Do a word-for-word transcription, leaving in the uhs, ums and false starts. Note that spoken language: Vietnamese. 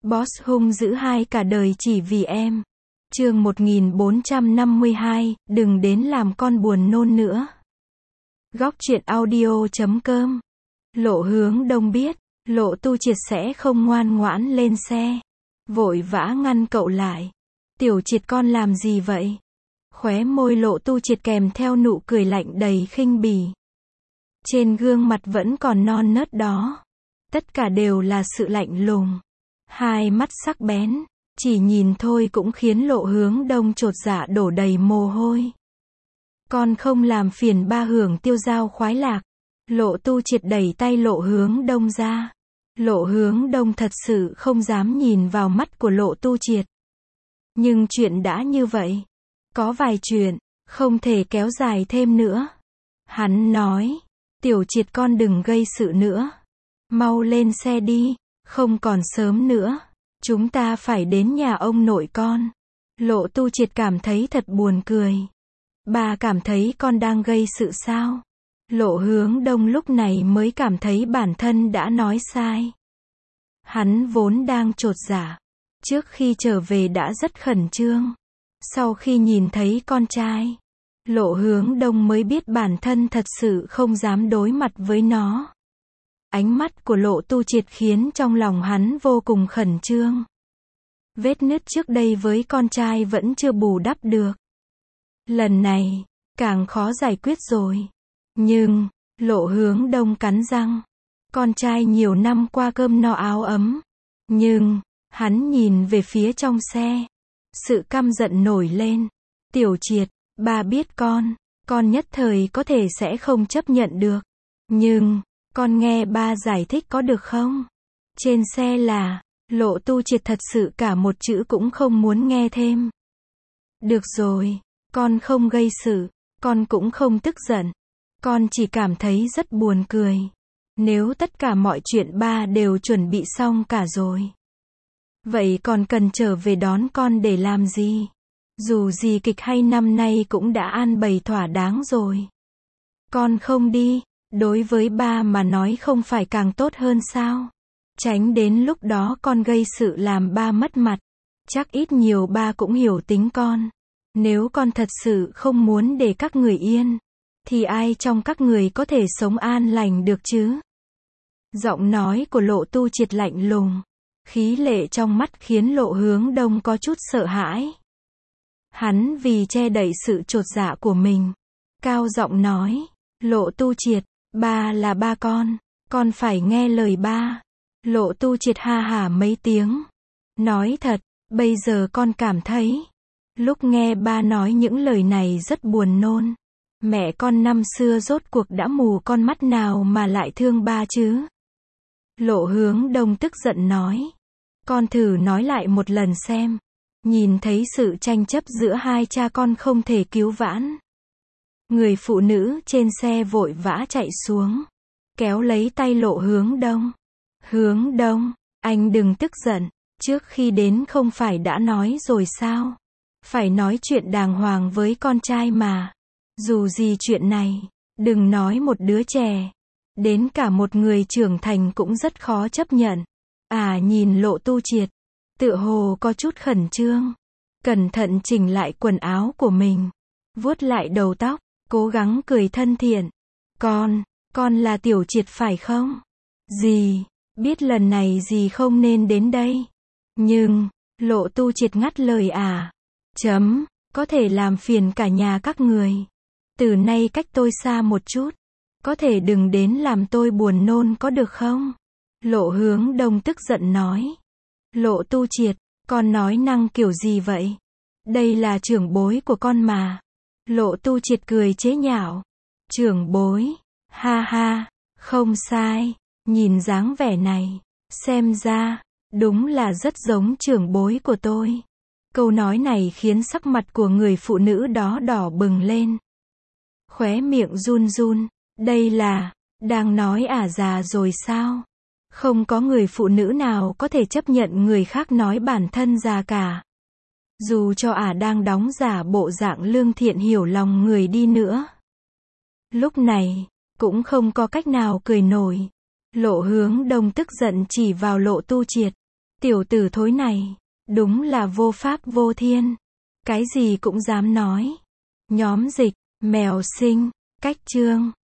Boss hung dữ hai cả đời chỉ vì em. Chương một nghìn bốn trăm năm mươi hai, đừng đến làm con buồn nôn nữa. Góc truyện audio chấm com. Lộ Hướng Đông biết, Lộ Tu Triệt sẽ không ngoan ngoãn lên xe. Vội vã ngăn cậu lại. Tiểu Triệt con làm gì vậy? Khóe môi Lộ Tu Triệt kèm theo nụ cười lạnh đầy khinh bỉ. Trên gương mặt vẫn còn non nớt đó. Tất cả đều là sự lạnh lùng. Hai mắt sắc bén, chỉ nhìn thôi cũng khiến Lộ Hướng Đông chột dạ đổ đầy mồ hôi. Con không làm phiền ba hưởng tiêu dao khoái lạc. Lộ Tu Triệt đẩy tay Lộ Hướng Đông ra. Lộ Hướng Đông thật sự không dám nhìn vào mắt của Lộ Tu Triệt. Nhưng chuyện đã như vậy. Có vài chuyện, không thể kéo dài thêm nữa. Hắn nói, Tiểu Triệt con đừng gây sự nữa. Mau lên xe đi, không còn sớm nữa. Chúng ta phải đến nhà ông nội con. Lộ Tu Triệt cảm thấy thật buồn cười. Bà cảm thấy con đang gây sự sao? Lộ Hướng Đông lúc này mới cảm thấy bản thân đã nói sai. Hắn vốn đang chột dạ. Trước khi trở về đã rất khẩn trương. Sau khi nhìn thấy con trai, Lộ Hướng Đông mới biết bản thân thật sự không dám đối mặt với nó. Ánh mắt của Lộ Tu Triệt khiến trong lòng hắn vô cùng khẩn trương. Vết nứt trước đây với con trai vẫn chưa bù đắp được. Lần này, càng khó giải quyết rồi. Nhưng, Lộ Hướng Đông cắn răng. Con trai nhiều năm qua cơm no áo ấm. Nhưng, hắn nhìn về phía trong xe. Sự căm giận nổi lên. Tiểu Triệt, ba biết con, con nhất thời có thể sẽ không chấp nhận được. Nhưng, con nghe ba giải thích có được không? Trên xe là, Lộ Tu Triệt thật sự cả một chữ cũng không muốn nghe thêm. Được rồi, con không gây sự, con cũng không tức giận. Con chỉ cảm thấy rất buồn cười. Nếu tất cả mọi chuyện ba đều chuẩn bị xong cả rồi. Vậy còn cần trở về đón con để làm gì? Dù gì kịch hay năm nay cũng đã an bày thỏa đáng rồi. Con không đi, đối với ba mà nói không phải càng tốt hơn sao? Tránh đến lúc đó con gây sự làm ba mất mặt. Chắc ít nhiều ba cũng hiểu tính con. Nếu con thật sự không muốn để các người yên, thì ai trong các người có thể sống an lành được chứ? Giọng nói của Lộ Tu Triệt lạnh lùng. Khí lệ trong mắt khiến Lộ Hướng Đông có chút sợ hãi. Hắn vì che đậy sự chột dạ của mình, cao giọng nói, Lộ Tu Triệt, ba là ba con, con phải nghe lời ba. Lộ Tu Triệt ha hả mấy tiếng. Nói thật, bây giờ con cảm thấy, lúc nghe ba nói những lời này rất buồn nôn. Mẹ con năm xưa rốt cuộc đã mù con mắt nào mà lại thương ba chứ? Lộ Hướng Đông tức giận nói. Con thử nói lại một lần xem. Nhìn thấy sự tranh chấp giữa hai cha con không thể cứu vãn. Người phụ nữ trên xe vội vã chạy xuống. Kéo lấy tay Lộ Hướng Đông. Hướng Đông, anh đừng tức giận. Trước khi đến không phải đã nói rồi sao? Phải nói chuyện đàng hoàng với con trai mà. Dù gì chuyện này, đừng nói một đứa trẻ. Đến cả một người trưởng thành cũng rất khó chấp nhận. À nhìn Lộ Tu Triệt, tựa hồ có chút khẩn trương. Cẩn thận chỉnh lại quần áo của mình. Vuốt lại đầu tóc, cố gắng cười thân thiện. Con, con là Tiểu Triệt phải không? Dì, biết lần này dì không nên đến đây. Nhưng, Lộ Tu Triệt ngắt lời à. Chấm, có thể làm phiền cả nhà các người. Từ nay cách tôi xa một chút. Có thể đừng đến làm tôi buồn nôn có được không? Lộ Hướng Đông tức giận nói. Lộ Tu Triệt, con nói năng kiểu gì vậy? Đây là trưởng bối của con mà. Lộ Tu Triệt cười chế nhạo. Trưởng bối, ha ha, không sai. Nhìn dáng vẻ này, xem ra, đúng là rất giống trưởng bối của tôi. Câu nói này khiến sắc mặt của người phụ nữ đó đỏ bừng lên. Khóe miệng run run. Đây là, đang nói ả già rồi sao? Không có người phụ nữ nào có thể chấp nhận người khác nói bản thân già cả. Dù cho ả đang đóng giả bộ dạng lương thiện hiểu lòng người đi nữa. Lúc này, cũng không có cách nào cười nổi. Lộ Hướng Đông tức giận chỉ vào Lộ Tu Triệt. Tiểu tử thối này, đúng là vô pháp vô thiên. Cái gì cũng dám nói. Nhóm dịch, mèo sinh, cách chương.